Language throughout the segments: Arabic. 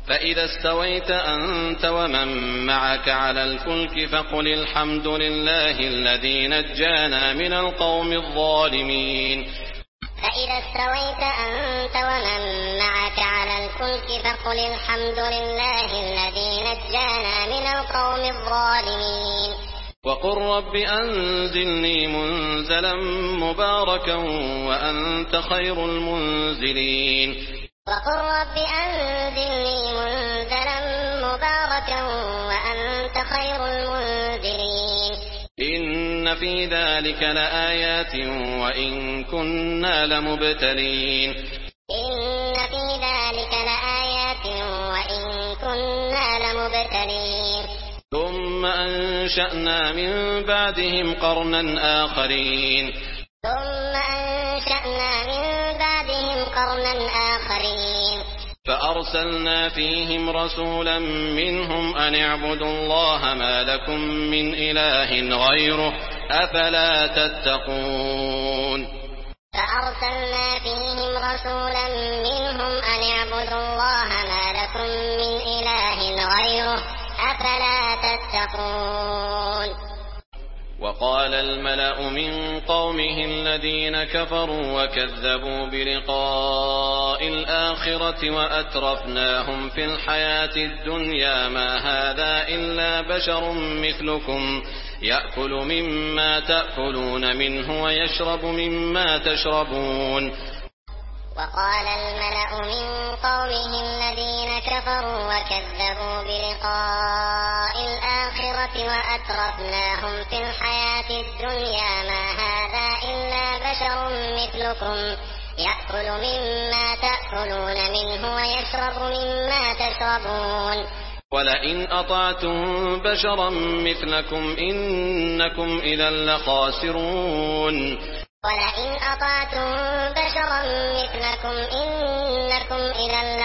فإذا استويت أنت ومن معك على الفلك فقل الحمد لله الذي نجانا من القوم الظالمين. فإذا استويت أنت ومن معك على الفلك فقل الحمد لله الذي نجانا من القوم الظالمين. وقل رب أنزلني منزلا مباركا وأنت خير المنزلين. وقل رب أنزلني منزلا مباركا وأنت خير المنزلين. إن في ذلك لآيات وإن كنا لمبتلين. إن في ذلك لآيات وإن كنا لمبتلين. ثم أنشأنا من بعدهم قرنا آخرين. ثم أنشأنا من بعدهم قرنا آخرين. فأرسلنا فيهم رسولا منهم أن اعبدوا الله ما لكم من إله غيره أفلا تتقون. فأرسلنا فيهم رسولا منهم أن اعبدوا الله ما لكم من إله غيره أفلا تتقون. وقال الملأ من قومه الذين كفروا وكذبوا بلقاء الآخرة وأترفناهم في الحياة الدنيا ما هذا إلا بشر مثلكم يأكل مما تأكلون منه ويشرب مما تشربون. وقال الملأ من قومه الذين كفروا وكذبوا بلقاء الآخرة وأترفناهم في الحياة الدنيا ما هذا إلا بشر مثلكم يأكل مما تأكلون منه ويشرب مما تشربون. ولئن أطعتم بشرا مثلكم إنكم إذا لخاسرون. ولئن أطعتم بشرا مثلكم إنكم إذا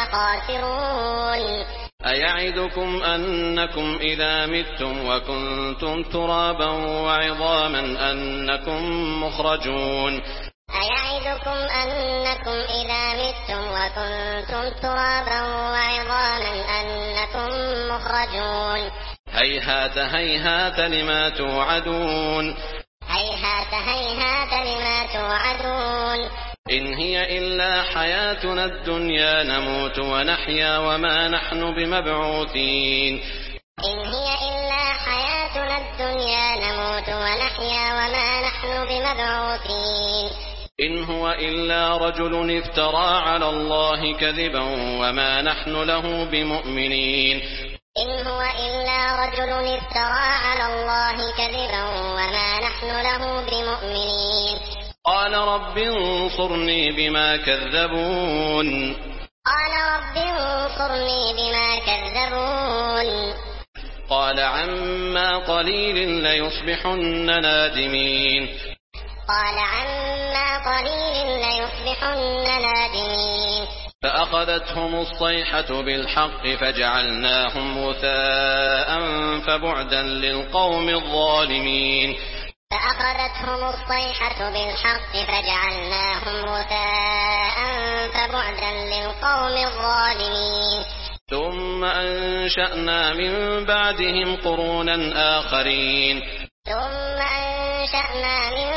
لخاسرون. أيعدكم أنكم إذا متم وكنتم ترابا وعظاما أنكم مخرجون. أيعدكم أنكم إذا متم وكنتم ترابا وعظاما أنكم مخرجون. هيهات هيهات لما توعدون. هيهات هيهات لما توعدون. إن هي إلا حياتنا الدنيا نموت ونحيا وما نحن بمبعوثين. إن هي إلا حياتنا الدنيا نموت ونحيا وما نحن بمبعوثين. إن هو إلا رجل افترى على الله كذبا وما نحن له بمؤمنين. إن هو إلا رجل افترى على الله كذبا وما نحن له بمؤمنين. قال رب انصرني بما كذبون. قال رب انصرني بما كذبون. قال عما قليل ليصبحن نادمين. قال عما قليل ليصبحن نادمين. فأخذتهم الصيحة بالحق فجعلناهم غثاء فبعدا للقوم الظالمين. فأخذتهم الصيحة بالحق فجعلناهم غثاء فبعدا للقوم الظالمين. ثم أنشأنا من بعدهم قرونا آخرين. ثم أنشأنا من